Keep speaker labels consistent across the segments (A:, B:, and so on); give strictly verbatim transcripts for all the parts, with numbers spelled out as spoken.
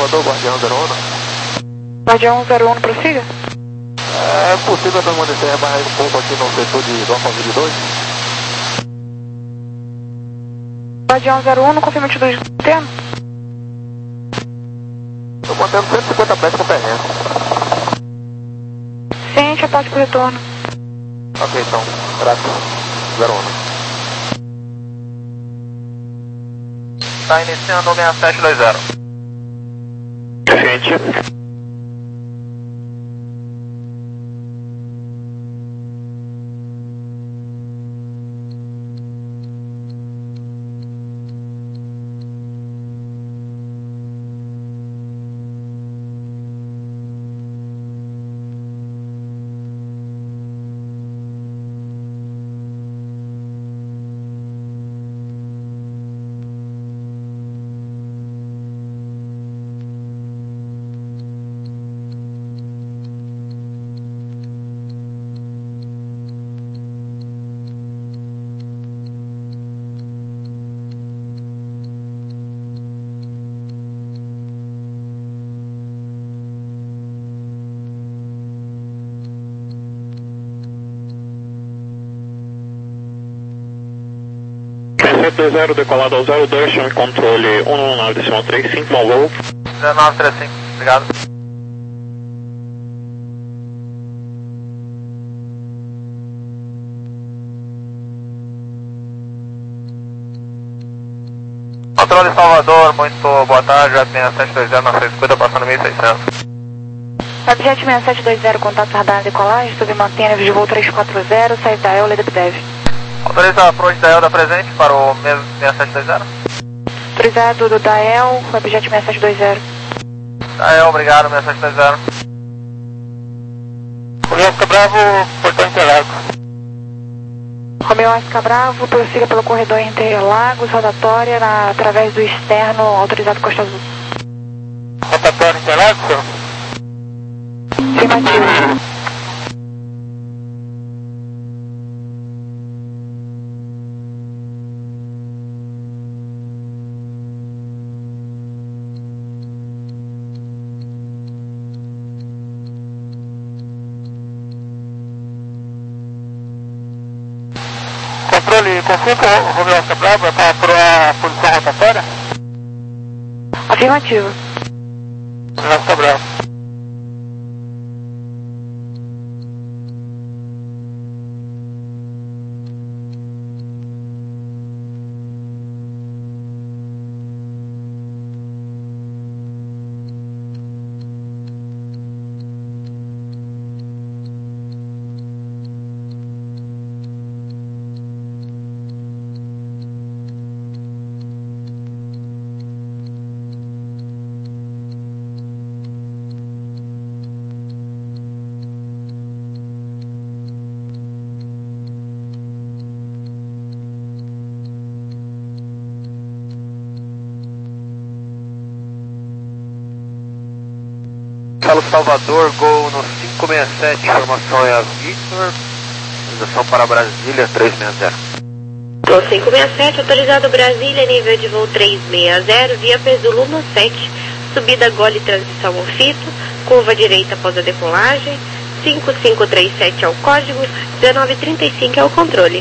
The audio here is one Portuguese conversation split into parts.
A: Salvador, Guardião zero um.
B: Guardião zero um, prossiga.
A: É possível permanecer rebarrado um pouco aqui no setor de, do Alphaville dois?
B: Guardião zero um, confirma de dois interno.
A: Estou mantendo cento e cinquenta pés com perrengue.
B: Ciente, aporte pro retorno.
A: Ok, então, graças. zero um. Está iniciando o seis sete dois zero.
C: Ciente. sete dois zero, decolado ao zero dois, chama de controle um nove decimal três cinco, bom voo.
A: zero nove três cinco, obrigado. Controle Salvador, muito boa tarde, Web seis sete dois zero, nove seis cinquenta, passando mil e seiscentos.
B: Webjet seis sete dois zero, contato radar decolagem, submantém nível de voo três quatro zero, saída da E L, Leda Bidev.
A: Autoriza a approach da E L da presente para o seis sete dois zero.
B: Autorizado do da E L, Webjet seis sete dois zero.
A: Da E L, obrigado, seis sete dois zero.
C: Romeu Oscar Bravo, portão Interlagos.
B: Romeu Oscar Bravo, prossiga pelo corredor Interlagos, rotatória na, através do externo, autorizado Costa Azul.
C: Rotatória Interlagos, senhor?
B: Afirmativo.
C: Controle, confirma o Romeu Oscar Bravo para a posição rotatória?
B: Afirmativo.
C: Romeu Oscar Bravo.
A: Galo Salvador, Gol no cinco seis sete, informação é a Victor, autorização para Brasília três seis zero.
D: Gol cinco seis sete, autorizado Brasília, nível de voo três seis zero, via Peso no sete, subida Gole transição Ofito, curva direita após a decolagem, cinco cinco três sete é o código, dezenove trinta e cinco é o controle.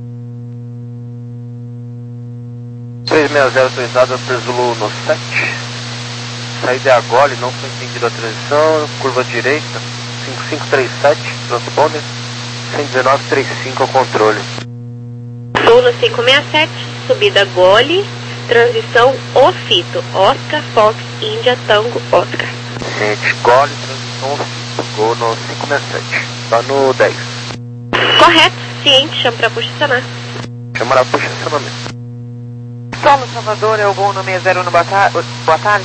A: três seis zero, autorizado Peso no sete. Saída é a Gole, não foi entendida a transição, curva direita, cinco cinco três sete, transponder, cento e dezenove trinta e cinco ao controle.
D: Sul no cinco seis sete, subida Gole, transição Ofito, Oscar, Fox, Índia, Tango, Oscar.
A: Gente, Gole, transição Ofito, Gol no cinco seis sete, tá no dez.
D: Correto, ciente, chama para posicionar.
A: Chamará posicionamento.
B: Solo Salvador, é o Gol no seis zero um, boa tarde. Boa tarde.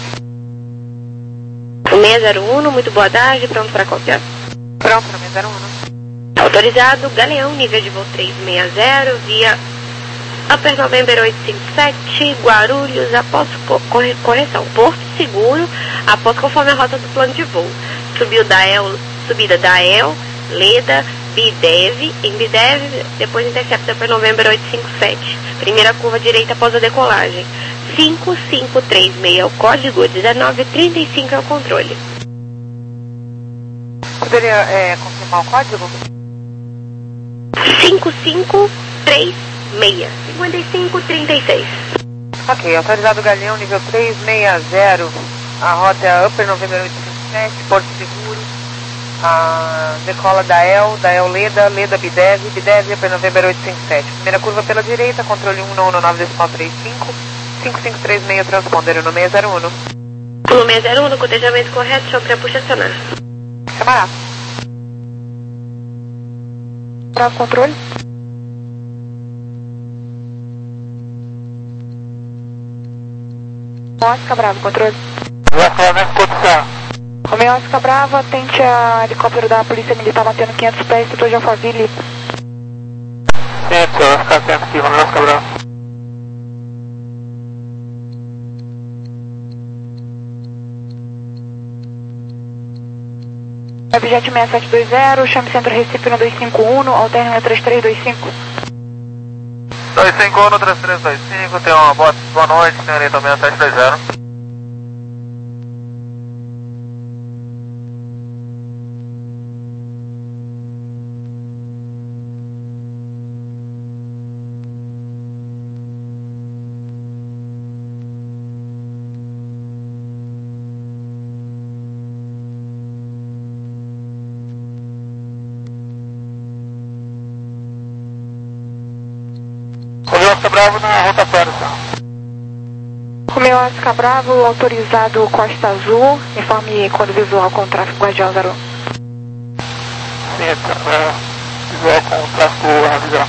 D: seis zero um, muito boa tarde, pronto para copiar.
B: Pronto para seis zero um.
D: Autorizado, Galeão, nível de voo três seis zero, via Upper November oito cinco sete, Guarulhos, após corre, correção, Porto Seguro, após conforme a rota do plano de voo. Subiu da E L, subida da E L, Leda, Bidev, em Bidev, depois intercepta Upper November oito cinco sete. Primeira curva direita após a decolagem. cinco cinco três seis é o código, dezenove trinta e cinco é o controle.
B: Poderia é, confirmar o código?
D: cinco cinco três seis, cinquenta e cinco trinta e seis.
B: Ok, autorizado Galeão, nível três seis zero. A rota é a Upper November oito cinco sete, Porto Seguro. A decola da El, da El Leda, Leda Bidev, Bidev, Upper November oito cinco sete. Primeira curva pela direita, controle um nove nove decimal trinta e cinco. cinco cinco três seis, transponder no seis zero um.
D: No seis zero um, cotejamento correto, sobre a puxa acionar.
B: Chamará. Bravo, controle. Oscar Bravo, controle. Romeo Oscar Bravo, atente a helicóptero da Polícia Militar batendo quinhentos pés, setor de Alphaville.
C: Sim, senhor, ficar atento aqui, Romeo Oscar Bravo.
B: Objeto seis sete dois zero, chame centro Recife no dois cinco um, alterno três três dois cinco.
A: dois cinco um, três três dois cinco, tem uma boa, boa noite, senhorita seis sete dois zero.
C: Romeo Oscar Bravo na rotatória, senhor.
B: Romeo Oscar Bravo, autorizado Costa Azul, informe quando visual com o tráfego Guardião zero um.
C: Sim, senhor, é, visual com o tráfego a visual.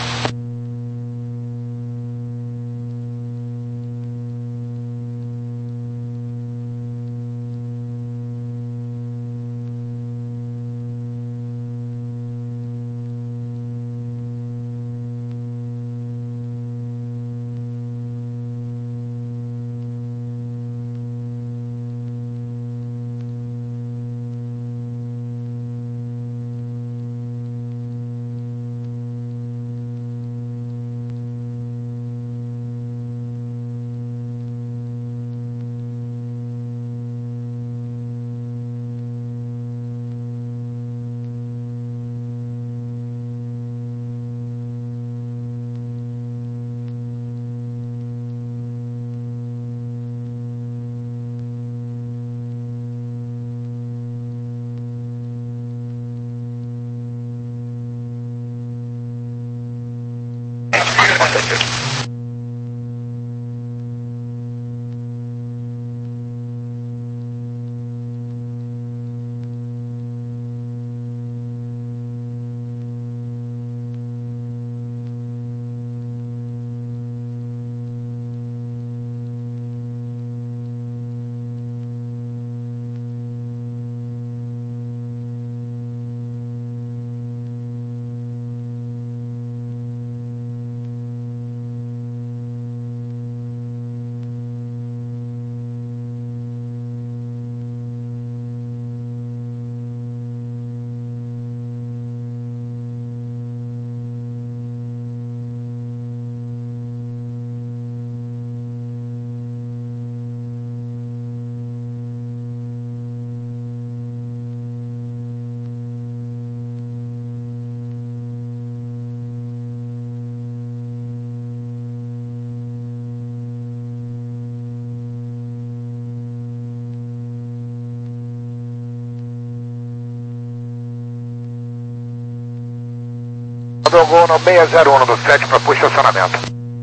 E: Mandou gol no seis zero um do sete para push estacionamento.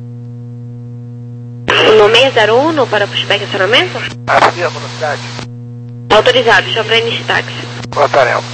D: No seis zero um para pushback acionamento?
E: Afirma no sete.
D: Autorizado, chama início táxi.
E: Voltaremos.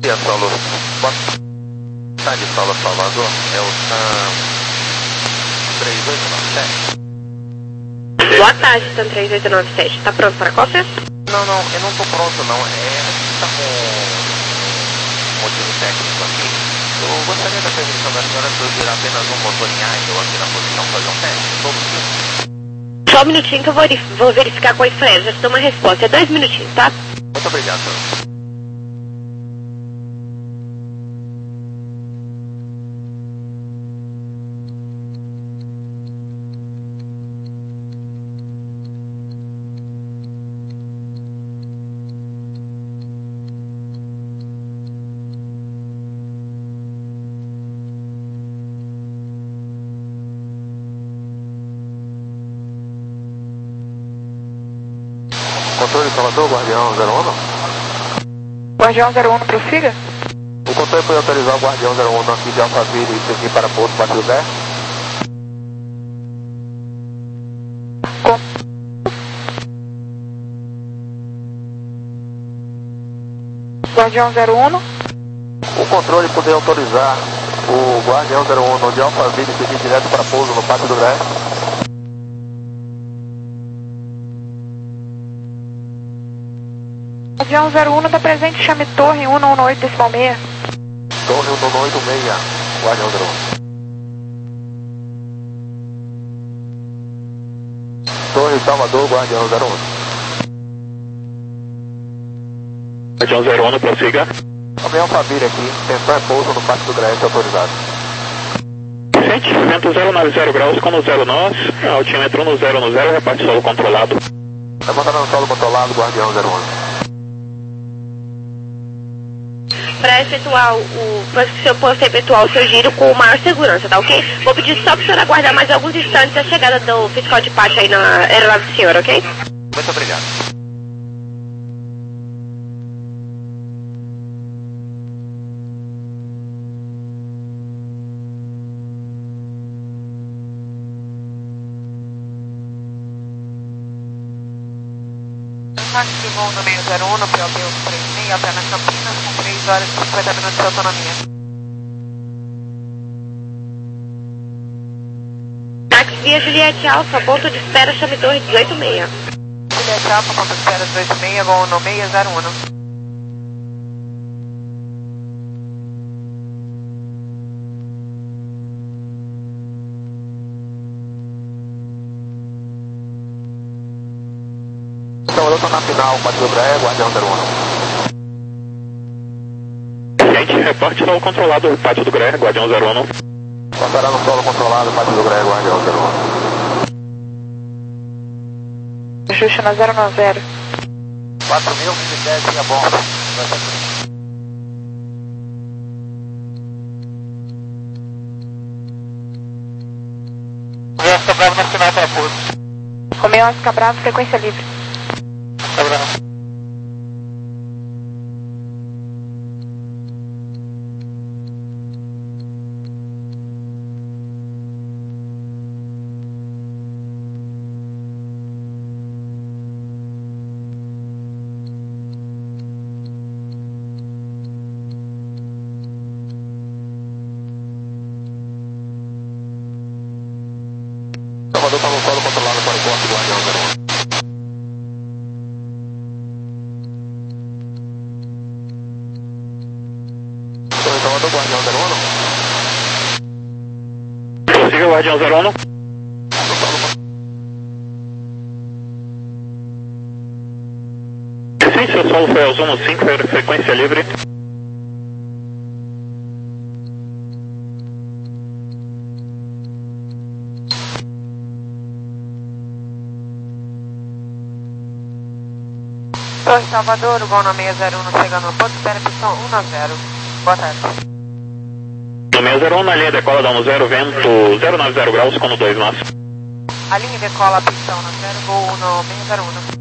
A: dia, Saulo. Boa tarde, Saulo Salvador. É o SAM três oito nove sete.
D: Boa tarde, SAM três oito nove sete. Tá pronto para cópia?
A: Não, não, eu não tô pronto, não. É, a gente tá com um motivo técnico aqui. Eu gostaria da permissão da senhora de eu virar apenas um motor em idle aqui na posição, fazer um teste. Só um minutinho.
D: Só um minutinho que eu vou verif- vou verificar com a Israel. Já te dou uma resposta. É dois minutinhos, tá?
A: Muito obrigado, senhor. Controle Salvador, Guardião zero um.
B: Guardião zero um, prossiga.
A: O controle foi autorizar o Guardião zero um aqui de Alphaville e seguir para Porto Partido dez.
B: Com... Guardião zero um.
A: O controle poder autorizar o Guardião zero um de Alphaville e seguir direto para pouso no Pátio do Gré.
B: Guardião zero um está presente, chame torre um um oito decimal seis.
A: Torre um um oito seis, Guardião zero um. Torre Salvador, Guardião zero um. Guardião zero um, prossiga. Também Alphaville aqui, tensão é pouso no Pátio do Gré, autorizado.
C: Gente, vento zero nove zero graus com no zero nós, altímetro no zero no zero, reparte solo controlado.
A: Levantando no solo controlado, Guardião zero um.
D: Para efetuar o. Para que eu possa efetuar o seu giro com maior segurança, tá ok? Vou pedir só para o senhor aguardar mais alguns instantes a chegada do fiscal de pátio aí na aeronave do senhor, ok?
A: Muito obrigado.
B: Táxi voo no meio zero um, no P O B três seis, até na Campinas, com três horas e cinquenta minutos de autonomia.
D: Táxi via Juliette Alfa, ponto de espera, chame torre dezoito seis.
B: Juliette Alfa, ponto de espera dezoito seis, voo no seis zero um.
A: Salvador está na final, Pátio do Gré, Guardião zero um.
C: Gente, reporte solo controlado, Pátio do Gré, Guardião zero um.
A: Passará no solo controlado, Pátio do Gré, Guardião zero um.
B: Ajuste na zero nove zero.
A: quatro mil e dez e a bomba.
C: Romeu Oscar Bravo na final para pouso.
B: Romeu Oscar Bravo, frequência livre.
C: Tá bravo.
A: Salvador está no solo controlado para o corte, Guardião zero um. Torre Salvador, Guardião zero um.
C: Prossiga, Guardião zero um.
A: No solo
C: Sim, seu solo foi ao Zoom cinco, frequência livre.
B: Torre Salvador, voo no seis zero um, chegando no ponto, espera pistão um nove zero. Boa tarde.
C: No seis zero um, na linha decola da um zero, vento zero nove zero graus com no dois nós.
B: A linha decola pistão no zero, voo no seis zero um.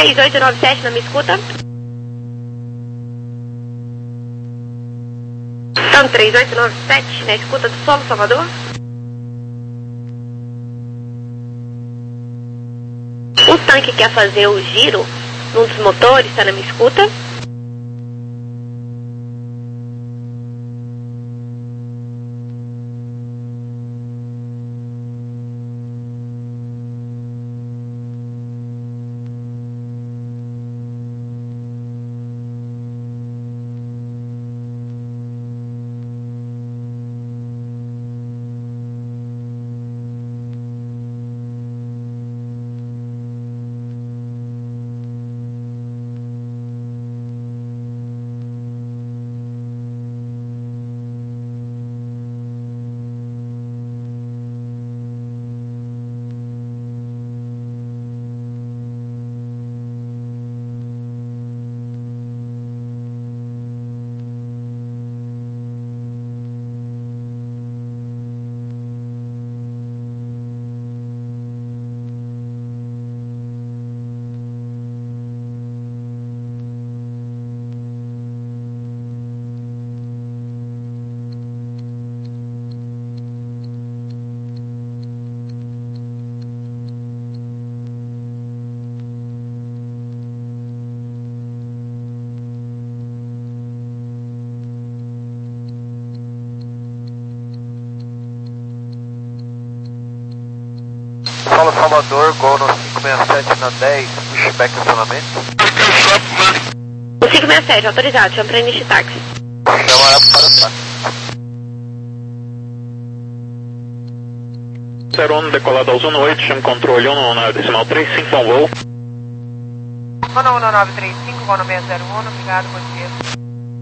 D: três oito nove sete, não me escuta? Então, três oito nove sete, na escuta do Solo Salvador? O tanque quer fazer o giro num dos motores, tá na minha escuta?
A: Solo Salvador, Gol no cinco seis sete na dez, pushback acionamento.
D: O cinco seis sete, autorizado, chama para início táxi.
A: Chama para o táxi.
C: zero um decolado ao Zona oito, chama controle um na decimal três cinco, bom voo.
B: um um nove três cinco, voo no seis zero um, obrigado, bom dia.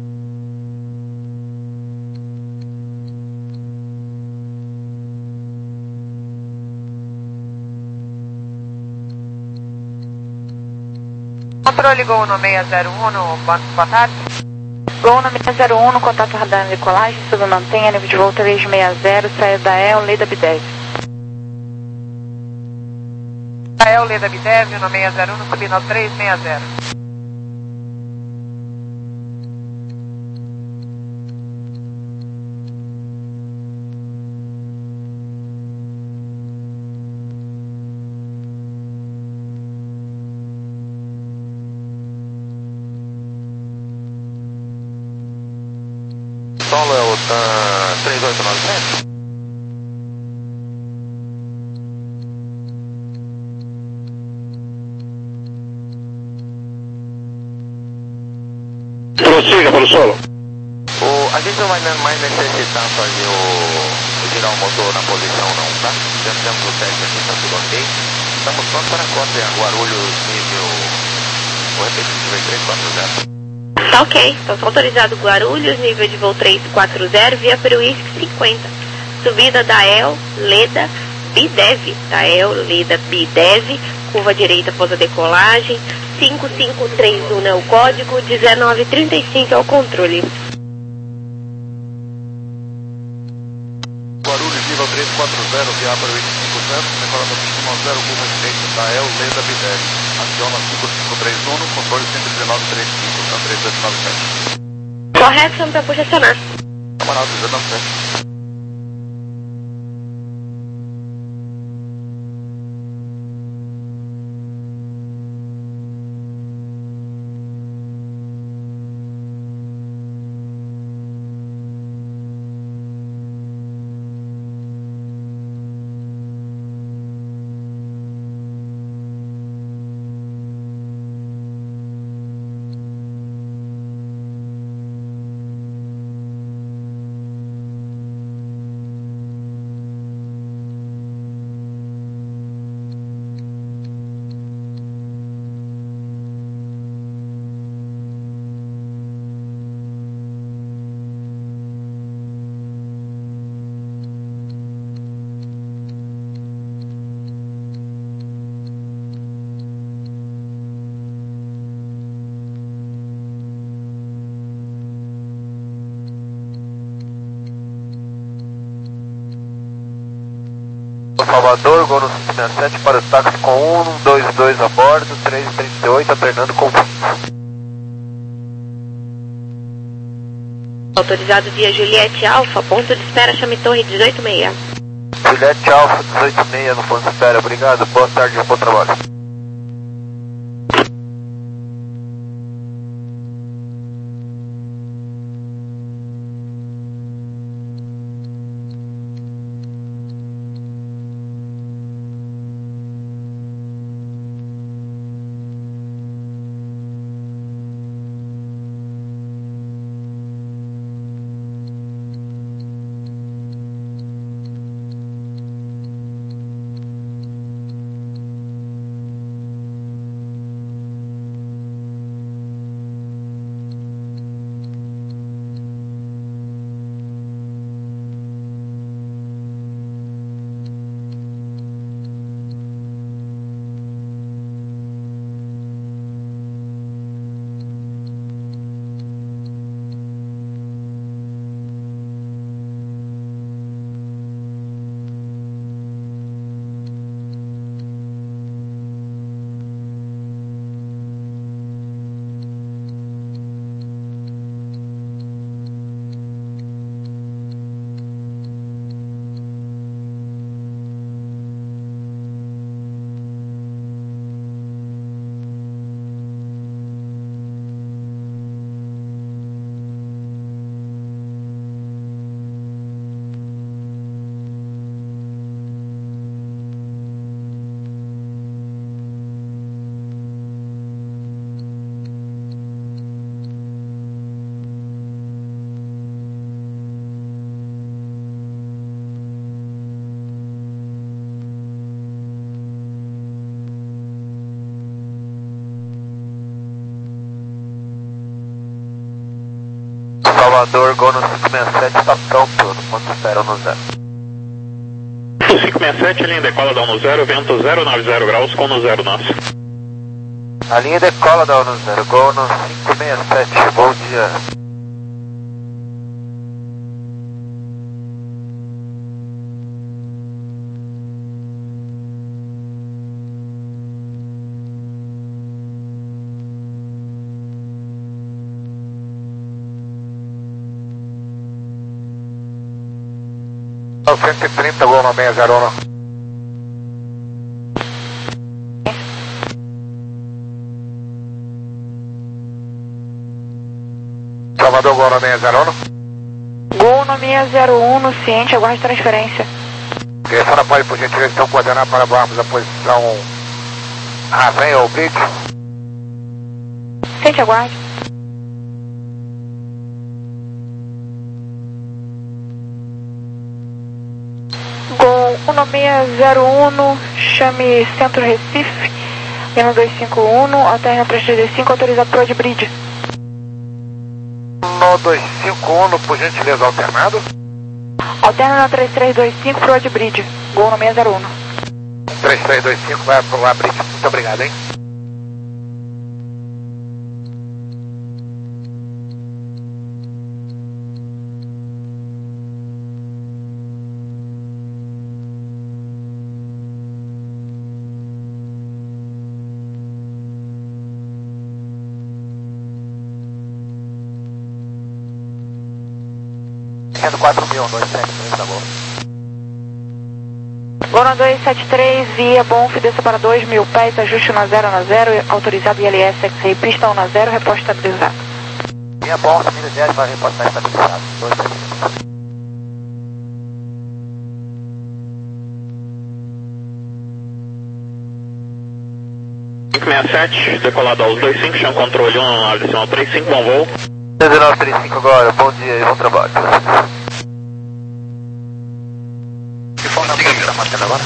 B: Controle Gol no seis zero um, no boa tarde.
F: Gol no seis zero um, no contato radar na decolagem, sobre mantenha, nível de voo três seis zero, saída da E L, Leda B dez.
B: Da E L, Leda B dez, no seis zero um, no subindo ao três seis zero.
A: Solo é o uh, três oito nove sete?
C: Prossiga para o solo.
A: O, a gente não vai mais necessitar fazer o, girar o motor na posição não, tá? Já temos o teste aqui, tá tudo ok. Estamos prontos para a costa em Guarulhos, nível... Vou repetir, nível três quatro zero.
D: Tá ok, então tá autorizado Guarulhos, nível de voo três quatro zero, via Peruísque cinquenta. Subida da E L, Leda, Bidev, da E L, Leda, Bidev, curva direita após a decolagem, cinco cinco três um é o código, dezenove trinta e cinco é o controle.
A: Guarulhos, nível três quatro zero, via Peruísque cinquenta, decolando decimal zero, curva direita da E L, Leda, Bidev. Aciona cinco cinco três um no controle cento e dezenove trinta e cinco, então três oito nove sete.
D: Correto, chama pra puxa acionar.
A: Camarada, três oito nove sete. Salvador, Gol no cinco seis sete para o táxi com um dois dois a bordo, três trinta e oito, alternando com
D: Autorizado via Juliette Alfa, ponto de espera, chame Torre dezoito seis.
A: Juliette Alfa dezoito seis no ponto de espera, obrigado, boa tarde e bom trabalho. Salvador, Gol no cinco seis sete, está pronto, no ponto de espera no zero.
C: O cinco seis sete, linha decola da um no zero, vento zero nove zero graus com no zero nós.
A: A linha decola da um no zero, Gol no cinco seis sete, bom dia.
E: cento e trinta, Gol no seis zero um. Salvador, Gol no seis zero um.
F: Gol no seis zero um, no ciente, aguarde transferência.
E: Telefone pode, por gentileza, então coordenar para voarmos a posição Raven ou Bridge.
F: Ciente, aguarde. Gol um seis zero um, chame Centro Recife, Lima dois cinco um, alterna três três cinco, autorizado para o Bridge.
E: No dois cinco um, por gentileza, alternado.
F: Alterna na três três dois cinco para o Bridge, Gol no seis zero um.
E: três três dois cinco vai para o Bridge, muito obrigado, hein?
A: cento e quatro mil, dois sete três, tá bom.
F: Gol no dois sete três, via Bonf, desça para dois mil pés, ajuste no zero no zero, autorizado I L S X-Ray, pista um no zero, reposto estabilizado.
A: Minha Bonf, mira zero, vai repostar estabilizado. dois três três.
C: cinco seis sete, decolado aos dois cinco, chão controle um, nove decimal três cinco, bom voo.
A: dezenove trinta e cinco agora, bom dia e bom trabalho.
E: Que bom na música está marcando agora?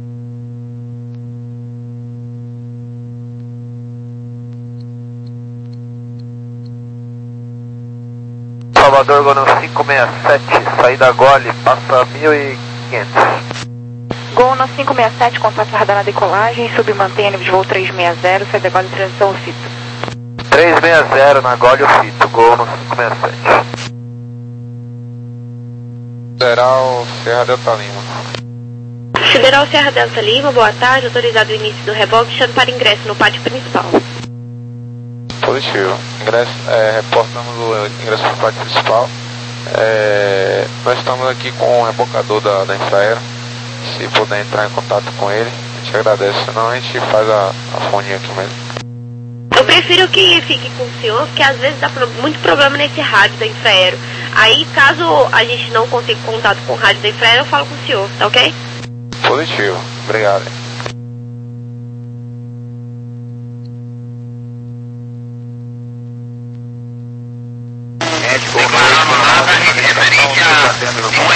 A: Salvador, Gol no cinco seis sete, saída Gole, passa mil e quinhentos.
F: Gol no cinco seis sete, contato radar na decolagem, submantenha nível de voo trezentos e sessenta, saída Gole, transição ao fito.
A: trezentos e sessenta na Gole o fito, Gol no cinco seis sete.
E: Geral, Serra Delta Lima.
D: Federal Serra Delta Lima, boa tarde, autorizado o início do reboque, chame para ingresso no pátio principal.
G: Positivo. Ingresso, é, reportamos o ingresso para o pátio principal. É, nós estamos aqui com o rebocador da, da Infraero. Se puder entrar em contato com ele, a gente agradece, senão a gente faz a, a foninha aqui mesmo.
D: Eu prefiro que fique com o senhor, porque às vezes dá pro, muito problema nesse rádio da Infraero. Aí, caso a gente não consiga contato com o rádio da Infraero, eu falo com o senhor, tá ok?
G: Positivo. Obrigado.
E: Declarando nada em referente a